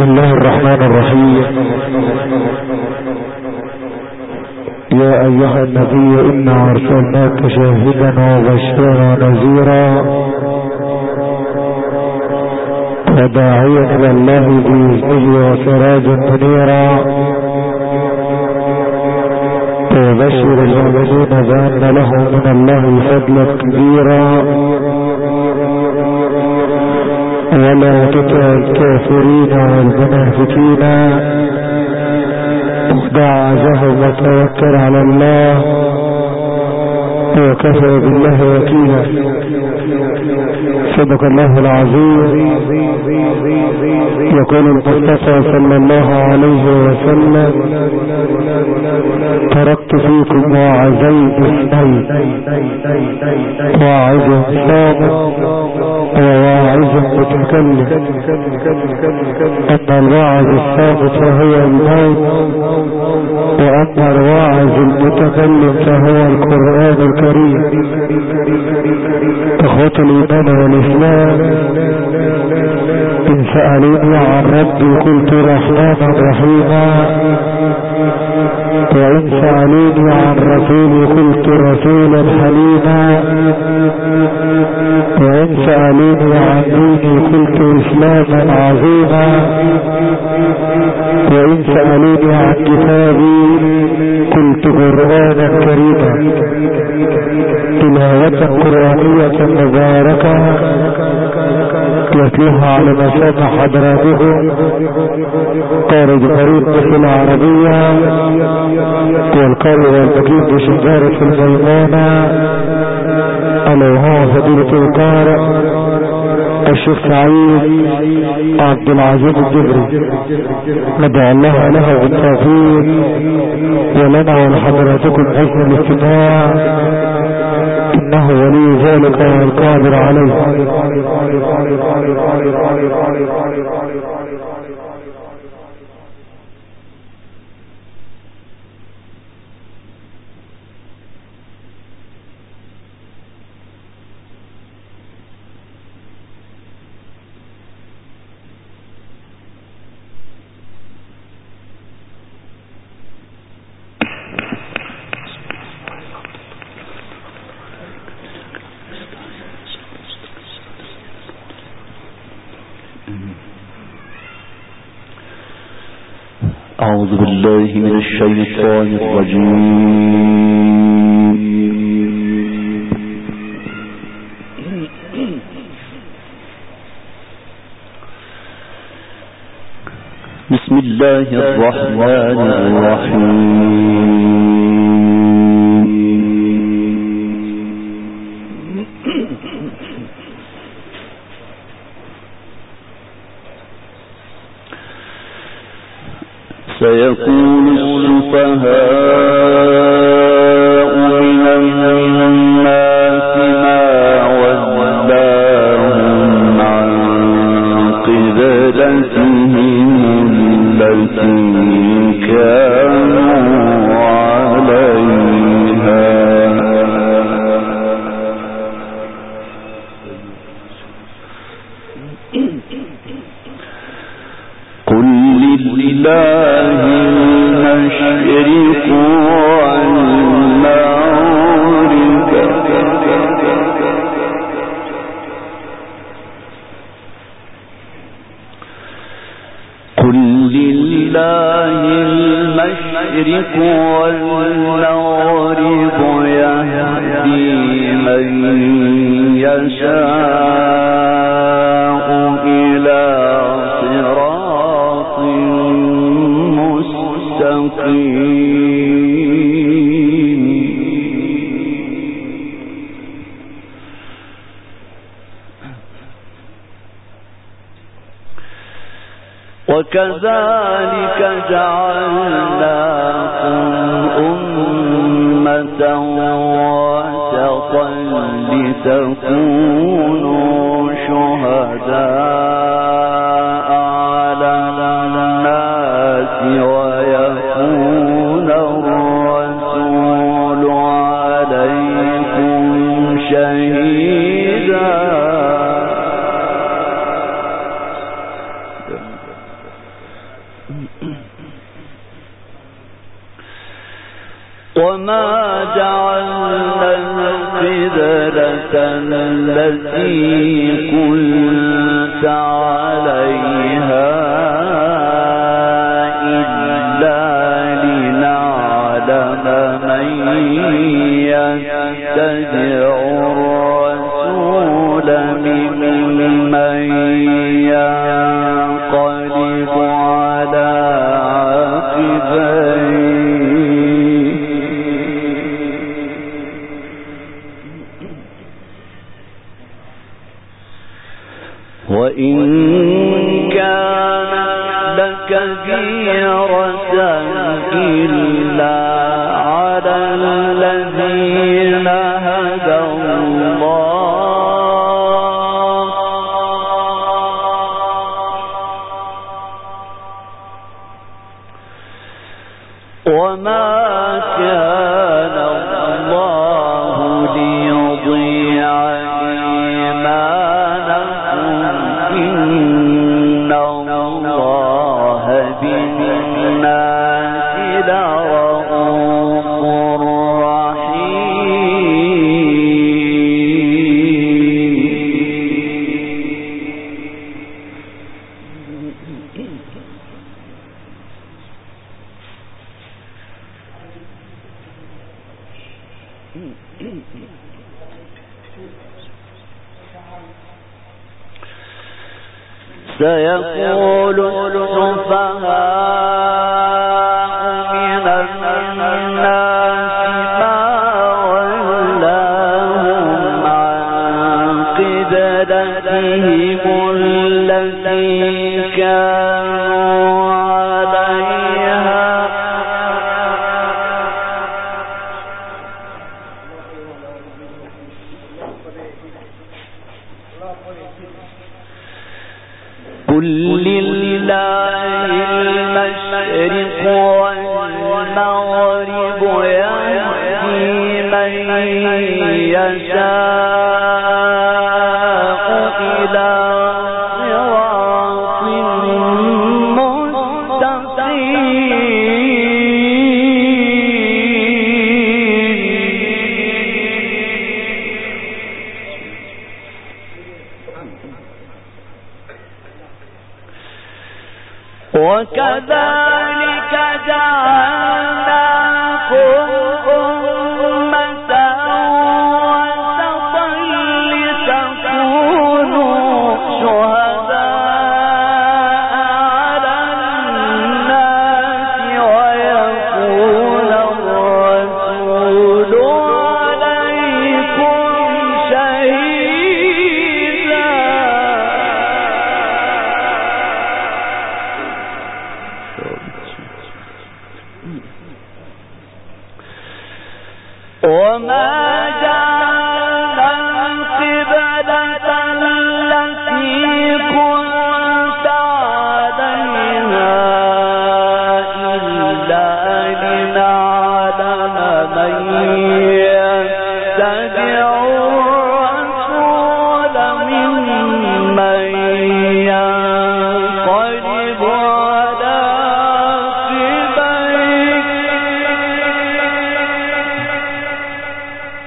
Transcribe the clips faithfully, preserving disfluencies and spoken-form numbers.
بسم الله الرحمن الرحيم. يا أيها النبي إنا أرسلناك شاهدا وبشيرا ونذيرا وداعيا إلى الله بإذنه وسراجا منيرا وبشر المؤمنين بأن لهم من الله فضلا كبيرا ولا تطع الكافرين والمنافقين ودع عزهم وتوكل على الله وكفى بالله وكيلا. صدق الله العظيم. يقول المصطفى صلى الله عليه وسلم: تركت فيكم واعظين اثنين، واعظ صامت وواعظ متكلم. اما الواعظ الصامت فهو الموت، واما الواعظ المتكلم فهو القرآن الكريم. اخوة الايمان والاسلام، ان سألوني عن ربي قلت رحمانا رحيما، وإن سألوني عن رسولي قلت رسولا حليما، وإن سألوني عن ديني قلت إسلاما عظيما، وإن سألوني عن كتابي قلت قرآنا كريما. تلاوة قرآنية مباركة يتلوها على مسامع حضراتكم قارئ قريب في العربية والقارئ والمقيم بشجارة الميمونة، ألا وهو فضيلة القارئ الشيخ سعيد عبد العزيز الجبري. ندعو الله له بالتوفيق ولنا ولحضراتكم حسن الاستماع، إنه ولي ذلك والقادر عليه. أعوذ بالله من الشيطان الرجيم. بسم الله الرحمن الرحيم. سيقول السفهاء من الناس ما ولاهم عن قبلتهم التي كانوا عليها. قل لله المشرق والمغرب، قل لله المشرق والمغرب يهدي من يشاء إلى صراط مستقيم. وكذلك جعلناكم أمة وسطا لتكونوا شهداء على الناس ويكون الرسول عليكم شهيدا. وما جعلنا القبلة التي كنت عليها إلا لنعلم من يتبع الرسول ممن ينقلب على عقبيه وإن كانت لكبيرة إلا على الذين هدى الله وما كان الله ليضيع إن الله بالناس لرءوف سيقول السفهاء من الناس ما ولاهم عن قبلتهم التي كانوا عليها قل لله المشرق والمغرب يهدي من يشاء إلى صراط مستقيم وكذلك جعلناكم أمة وسطا لتكونوا شهداء على الناس ويكون الرسول عليكم شهيدا وما جعلنا القبلة التي كنت عليها إلا لنعلم من يتبع الرسول ممن ينقلب على عقبيه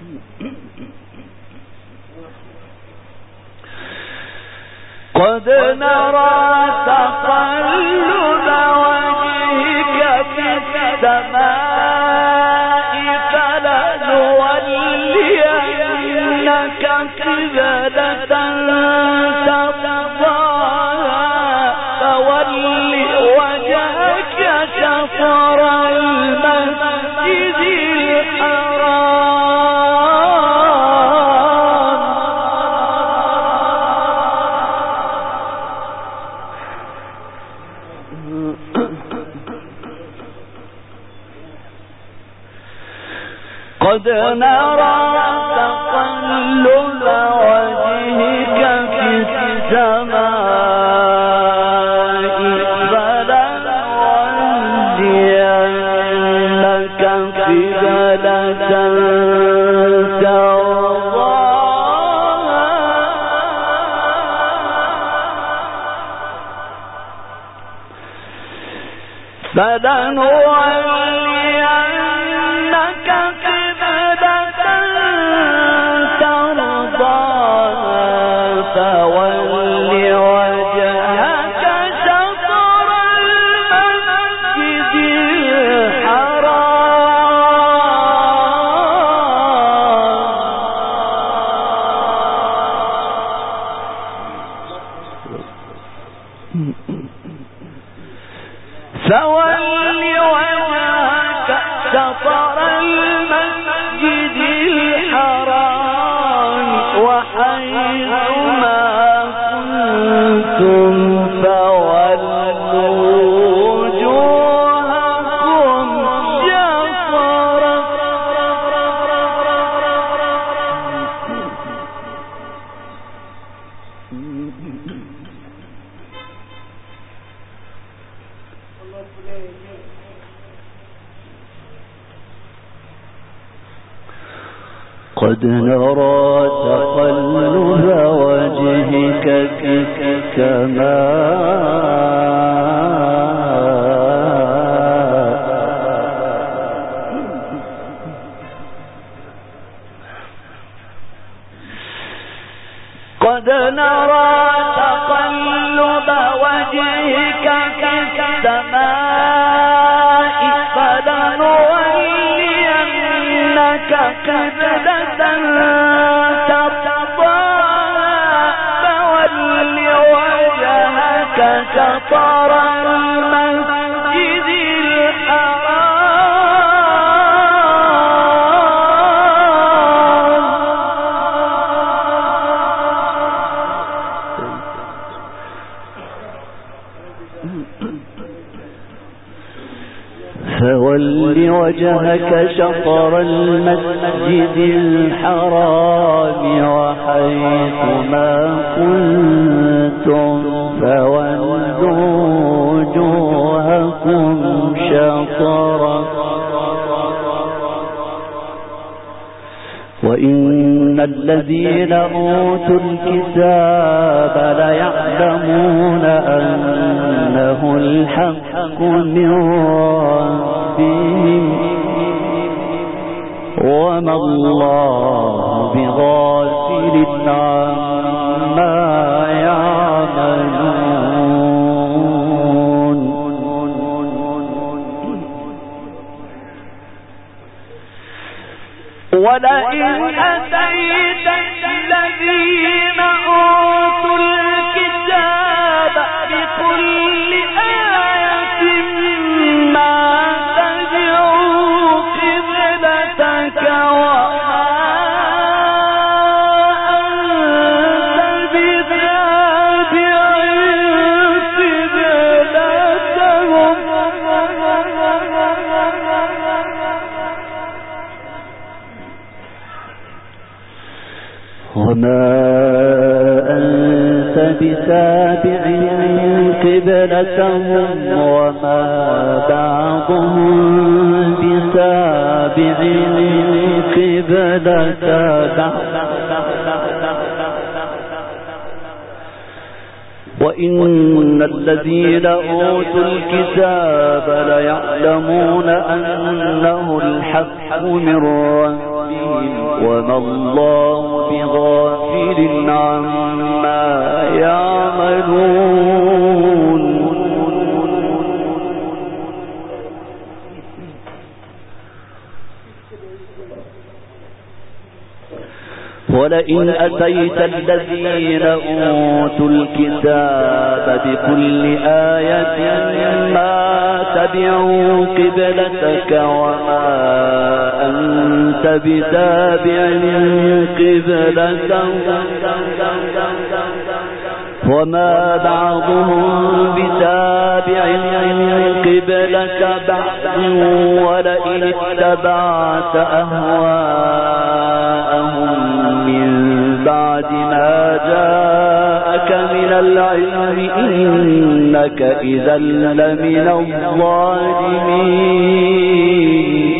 قد نرى تقلب وجهك في السماء فلنولينك قبلة ترضاها فول وجهك شطر المسجد الحرام قد نرى تقلب وجهك في السماء فلنولينك قبلة ترضاها فلنولينك فول وجهك شطر المسجد الحرام فول وجهك شطر المسجد الحرام وحيثما كنتم فولوا وجوهكم شطره قد نرى تقلب وجهك في السماء قد نرى تقلب وجهك في السماء فلنولينك قبلة ترضاها فول وجهك شطر المسجد فول وجهك شطر المسجد الحرام وحيثما كنتم فولوا وجوهكم شطره وإن الذين أوتوا الكتاب ليعلمون أنه الحق من ربهم وما الله بغافل عما يعملون ولئن أتيت الذين أوتوا الكتاب بكل آية ما تبعوا قبلتك وما أنت بتابع قبلتهم وما أنت بتابع قبلتهم وما بعضهم بتابع قبلة بعض وإن الذين أوتوا الكتاب ليعلمون أنه الحق من ربهم وما الله بغافل عما يعملون. ولئن أتيت الذين أوتوا الكتاب بكل آية ما تبعوا قبلتك وما أنت بتابع قبلتهم وما بعضهم بتابع قبلة بعض ولئن اتبعت أهواءهم من بعد ما جاءك من العلم إنك إذا لمن الظالمين.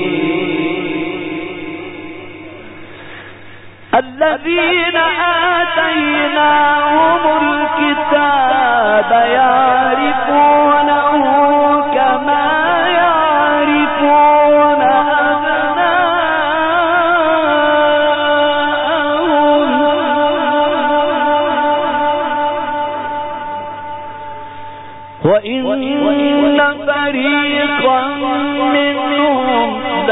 الذين آتيناهم الكتاب يعرفونه كما يعرفون أبناءهم وإن فريقا منهم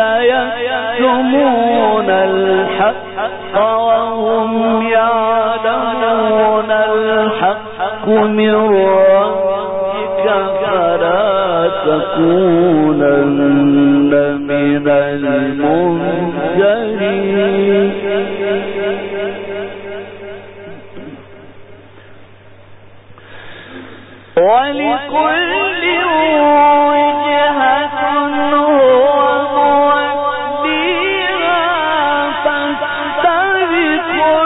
ليكتمون الحق وهم يعلمون الحق من ربك فلا تكونن من الممترين. ولكل وجهة هو موليها فاستبقوا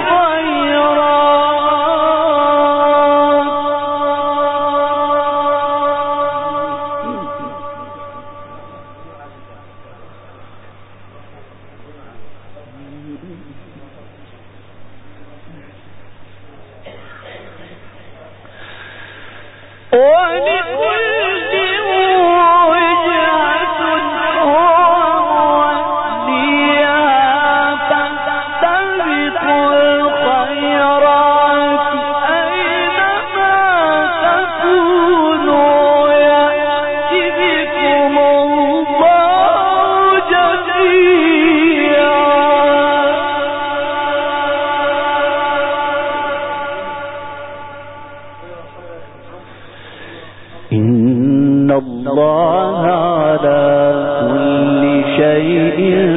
الله على كل شيء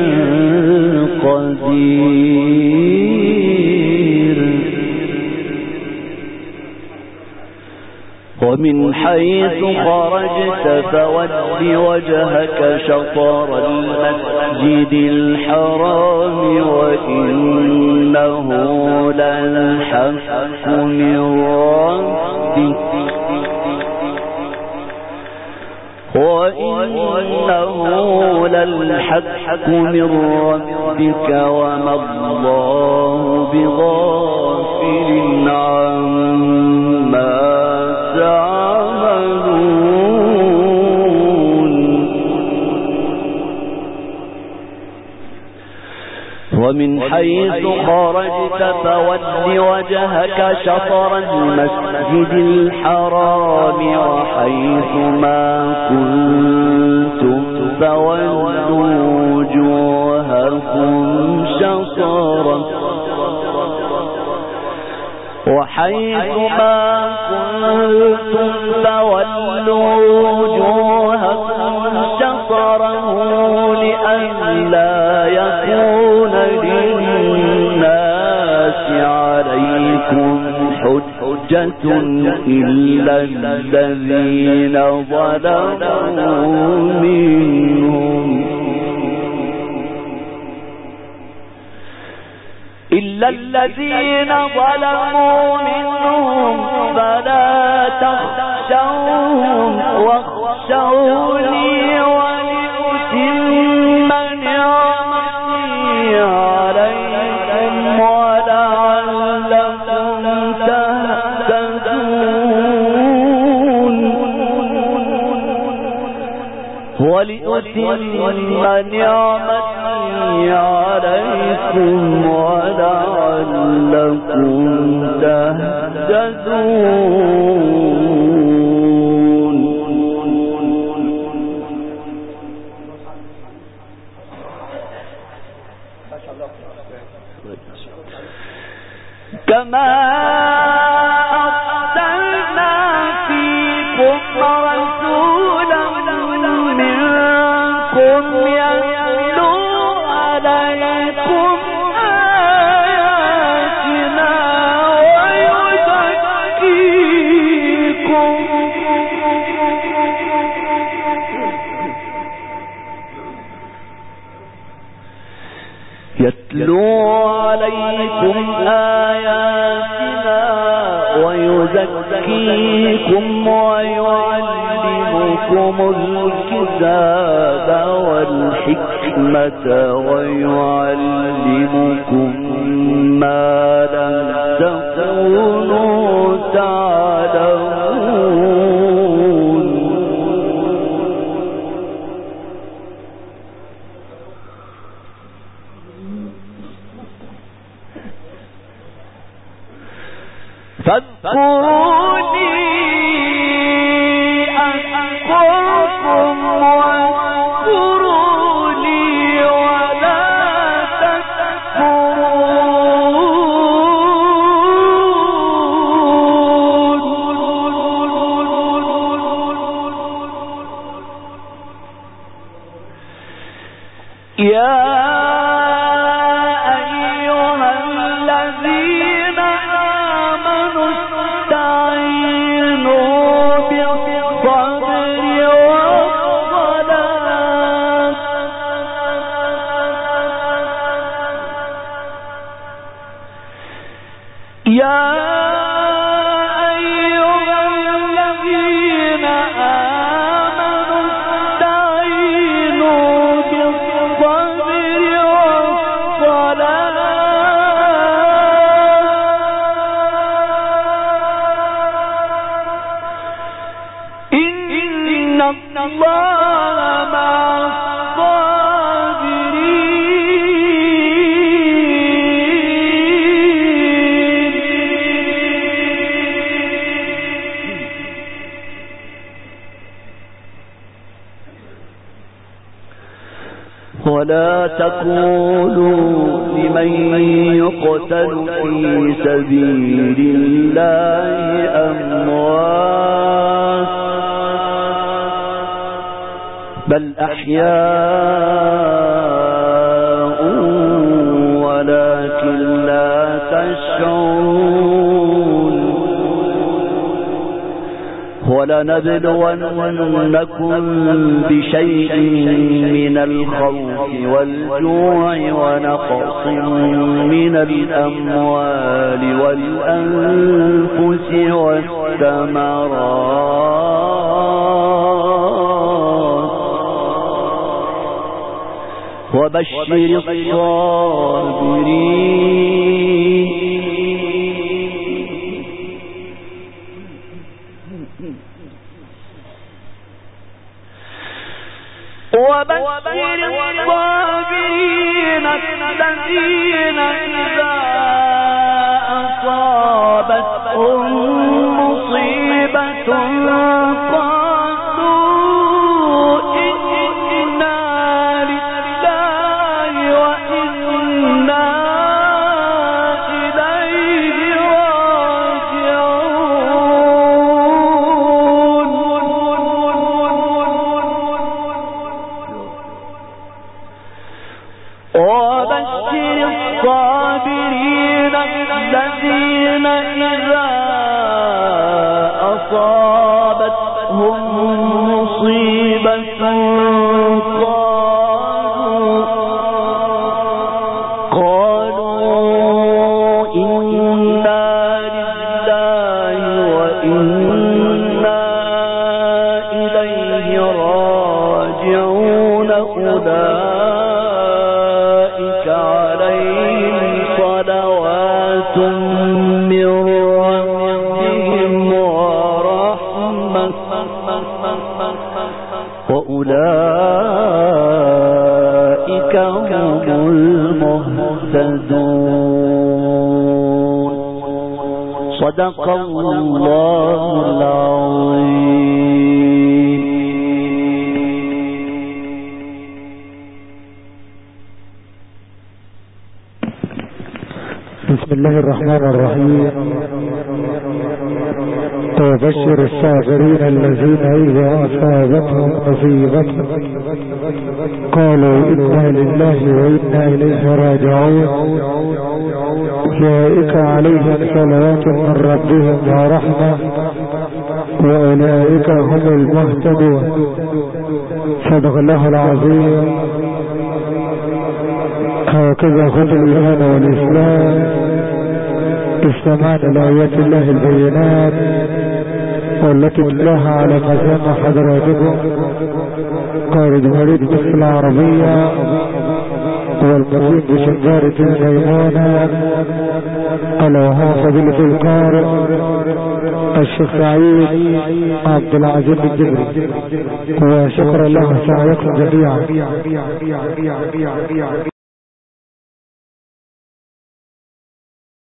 قدير. ومن حيث خرجت فول وجهك شطر المسجد الحرام وإنه للحق من ربك وإنه للحق من ربك وما الله بغافل عما تعملون. ومن حيث خرجت فول وجهك شطر المسجد الحرام وحيث ما كنتم فولوا وجوهكم شطره وحيث ما كنتم فولوا وجوهكم شطره لئلا يكون للناس عليكم حجة إلا الذين ظلموا منهم إلا الذين ظلموا منهم فلا تخشوهم واخشوني ولأتم نعمتي عليكم ولعلكم تهتدون ولأتم نعمتي عليكم ولعلكم تهتدون. كما أرسلنا فيكم رسولا منكم يتلو عليكم آياتنا ويزكيكم يتلو عليكم آياتنا ويزكيكم ويعلمكم الكتاب والحكمة ويعلمكم ما لم تكونوا تعلمون. فاذكروني أذكركم واذكروا لي ولا تكفرون. يا ولا تقولوا لمن يقتل في سبيل الله أموات بل أحياء ولكن لا تشعرون. ولنبلونكم بشيء من الخوف والجوع ونقص من الأموال والأنفس والثمرات وبشر الصابرين. وبشر الصابرين الذين إذا أصابتهم مصيبة قالوا إنا لله وإنا إليه راجعون. وبشر الصابرين الذين إذا أصابتهم مصيبة قالوا إنا لله وإنا إليه راجعون. أولئك عليهم صلوات من ربهم ورحمة وأولئك هم مهتدون. صدق الله العظيم. بسم الله الرحمن الرحيم. وبشر الصابرين الذين إذا أصابتهم مصيبة قالوا إنا لله وإنا إليه راجعون أولئك عليهم صلوات من ربهم ورحمة وأولئك هم المهتدون. صدق الله العظيم. هكذا خط الإيمان والإسلام استمعنا لآيات الله البينات والتي تلاها على مسامع حضراتكم قائد مريد مصر العربية والمقيم بشنجارة الميمونة ألا وهو فضيلة القارئ الشيخ سعيد عبد العزيز الجبري. وشكر الله سعيكم جميعا.